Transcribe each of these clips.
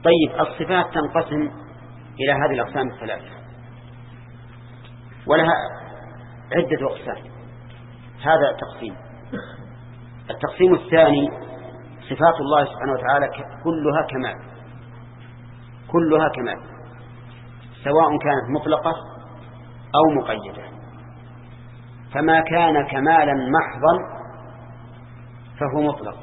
طيب الصفات تنقسم إلى هذه الأقسام الثلاثة ولها عدة أقسام. هذا تقسيم. التقسيم الثاني صفات الله سبحانه وتعالى كلها كمال، كلها كمال، سواء كانت مطلقة أو مقيدة. فما كان كمالا محضا فهو مطلق،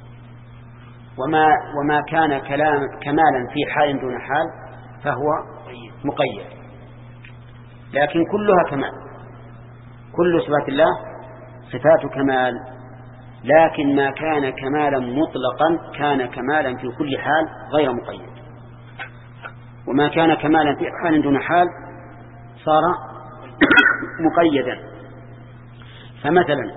وما كان كمالا في حال دون حال فهو مقيد. لكن كلها كمال، كل صفات الله صفات كمال، لكن ما كان كمالا مطلقا كان كمالا في كل حال غير مقيد، وما كان كمالا في حال دون حال صار مقيدا. فمثلا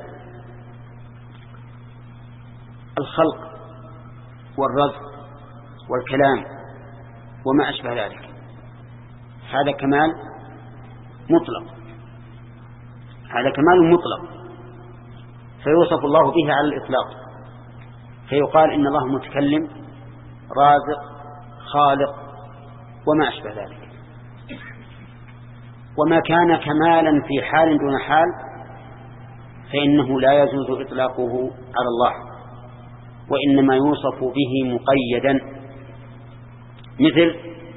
الخلق والرزق والكلام وما أشبه ذلك هذا كمال مطلق، هذا كمال مطلق فيوصف الله به على الإطلاق، فيقال إن الله متكلم رازق خالق وما أشبه ذلك. وما كان كمالا في حال دون حال فإنه لا يجوز إطلاقه على الله، وإنما يوصف به مقيدا، مثل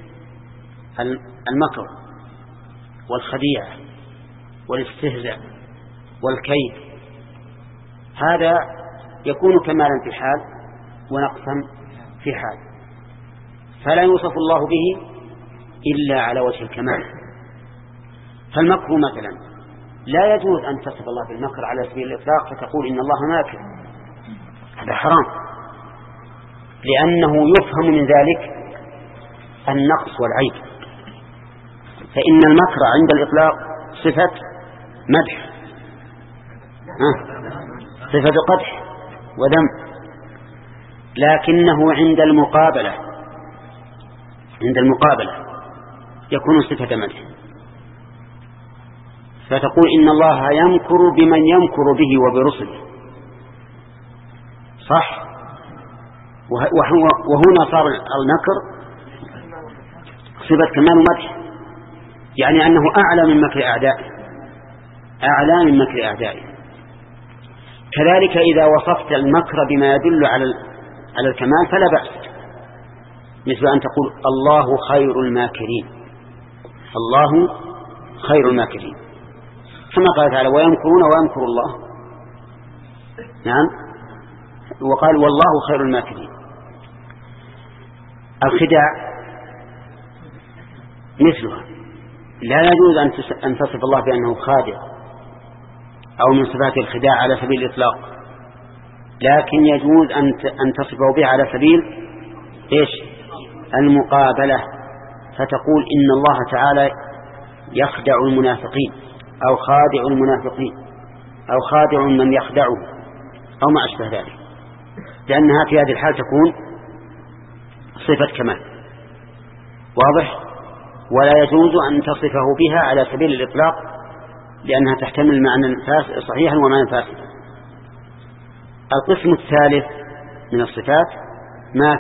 المكر والخديعة والاستهزاء والكيد، هذا يكون كمالا في حال ونقصا في حال، فلا يوصف الله به إلا على وجه الكمال. فالمكر مثلا لا يجوز أن تصف الله بالمكر على سبيل الإطلاق فتقول إن الله ماكر، هذا حرام، لأنه يفهم من ذلك النقص والعيب. فإن المكر عند الإطلاق صفة مدح، صفة قدح وذم، لكنه عند المقابلة يكون صفة مدح، فتقول إن الله يمكر بمن يمكر به وبرسله، صح؟ وهنا صار المكر صفة كمال مدح، يعني أنه أعلى من مكر أعدائه، أعلى من مكر أعدائه. كذلك إذا وصفت المكر بما يدل على الكمال فلا بأس، مثل أن تقول الله خير الماكرين، الله خير الماكرين، كما قال تعالى ويمكرون ويمكر الله، نعم، وقال والله خير الماكرين. الخداع مثلها، لا يجوز أن تصف الله بأنه خادع أو من صفات الخداع على سبيل الإطلاق، لكن يجوز أن تصفه به على سبيل المقابلة، فتقول إن الله تعالى يخدع المنافقين أو خادع المنافقين أو خادع من يخدعه أو ما أشبه ذلك، لأنها في هذه الحال تكون صفة كمال، واضح؟ ولا يجوز أن تصفه بها على سبيل الإطلاق لأنها تحتمل معنى صحيحا ومعنى فاسدا. القسم الثالث من الصفات ما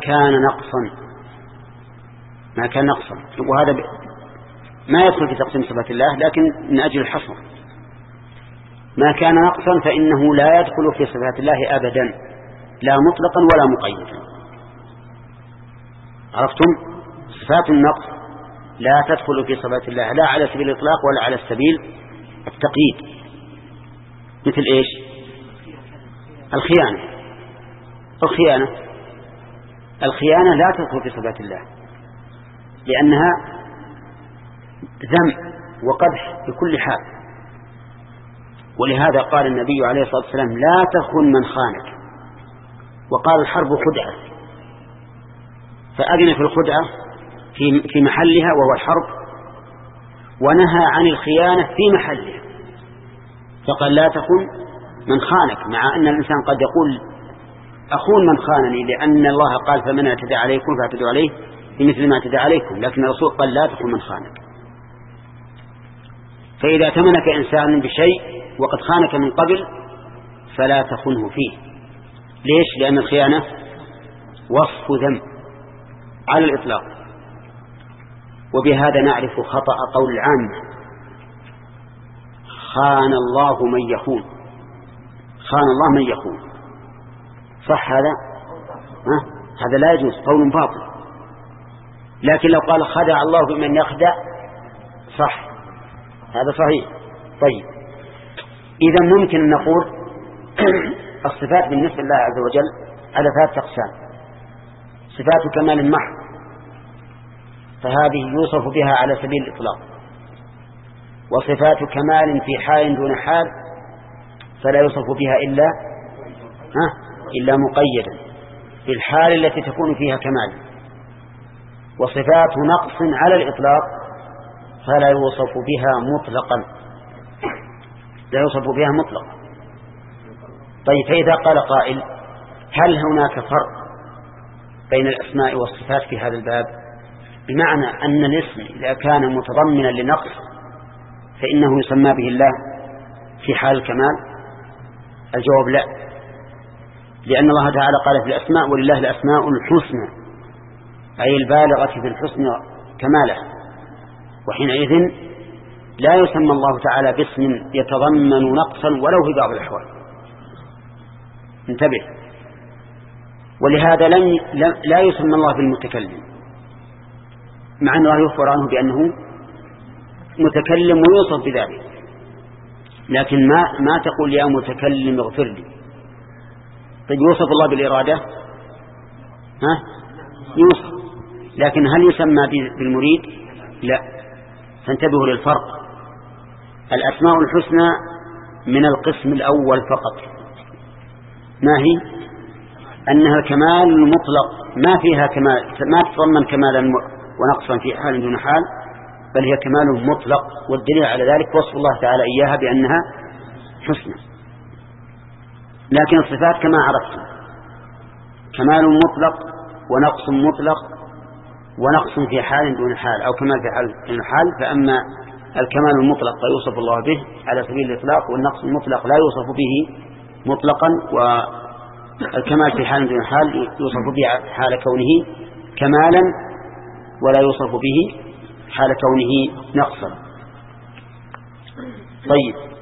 كان نقصا، وهذا ما يدخل في تقسيم صفات الله، لكن من أجل الحصر، ما كان نقصا فإنه لا يدخل في صفات الله أبدا، لا مطلقا ولا مقيدا. عرفتم؟ صفات النقص لا تدخل في صفات الله لا على سبيل الإطلاق ولا على سبيل التقييد. مثل إيش؟ الخيانة لا تدخل في صفات الله لأنها ذم وقدح بكل حال، ولهذا قال النبي عليه الصلاة والسلام لا تخن من خانك، وقال الحرب خدعة، فأذن في الخدعة في محلها وهو الحرب، ونهى عن الخيانة في محلها، فقال لا تخن من خانك، مع أن الإنسان قد يقول أخون من خانني، لأن الله قال فمن اعتدى عليكم فاعتدوا عليه بمثل ما اعتدى عليكم، لكن الرسول قال لا تخن من خانك. فإذا ائتمنك إنسان بشيء وقد خانك من قبل فلا تخنه فيه. ليش؟ لأن الخيانة وصف ذنب، على الإطلاق. وبهذا نعرف خطأ قول العامة: خان الله من يخون. خان الله من يخون، صح هذا؟ هذا لا يجوز، قول باطل. لكن لو قال خدع الله بمن يخدع صح، هذا صحيح. طيب، إذا ممكن أن نقول الصفات بالنسبة لله عز وجل على 3 أقسام: صفات كمال محض، فهذه يوصف بها على سبيل الإطلاق، وصفات كمال في حال دون حال، فلا يوصف بها إلا مقيدا في الحال التي تكون فيها كمال، وصفات نقص على الإطلاق فلا يوصف بها مطلقا، لا يوصف بها مطلقا. طيب، فإذا قال قائل: هل هناك فرق بين الأسماء والصفات في هذا الباب؟ بمعنى أن الاسم إذا كان متضمنا لنقص فإنه يسمى به الله في حال الكمال. الجواب لا، لأن الله تعالى قال في الأسماء: ولله الأسماء الحسنى، أي البالغة في الحسن كماله، وحينئذ لا يسمى الله تعالى باسم يتضمن نقصا ولو في بعض الأحوال. انتبه. ولهذا لا يسمى الله بالمتكلم، مع أن الله يخبر عنه بأنه متكلم ويوصف بذلك، لكن ما تقول يا متكلم اغفر لي. طيب، يوصف الله بالإرادة؟ يوصف، لكن هل يسمى بالمريد؟ لا. فانتبهوا للفرق. الأسماء الحسنى من القسم الأول فقط، ما هي؟ أنها الكمال المطلق، ما فيها كمال، ما تضمن كمالا ونقصا في حال دون حال، بل هي كمال مطلق. والدليل على ذلك وصف الله تعالى إياها بأنها حسنى. لكن الصفات كما عرفتم كمال مطلق ونقص مطلق، ونقص في حال دون حال أو كمال في حال دون حال. فأما الكمال المطلق فيوصف الله به على سبيل الإطلاق، والنقص المطلق لا يوصف به مطلقا، والكمال في حال دون حال يوصف به حال كونه كمالا ولا يوصف به حال كونه نقصا. طيب،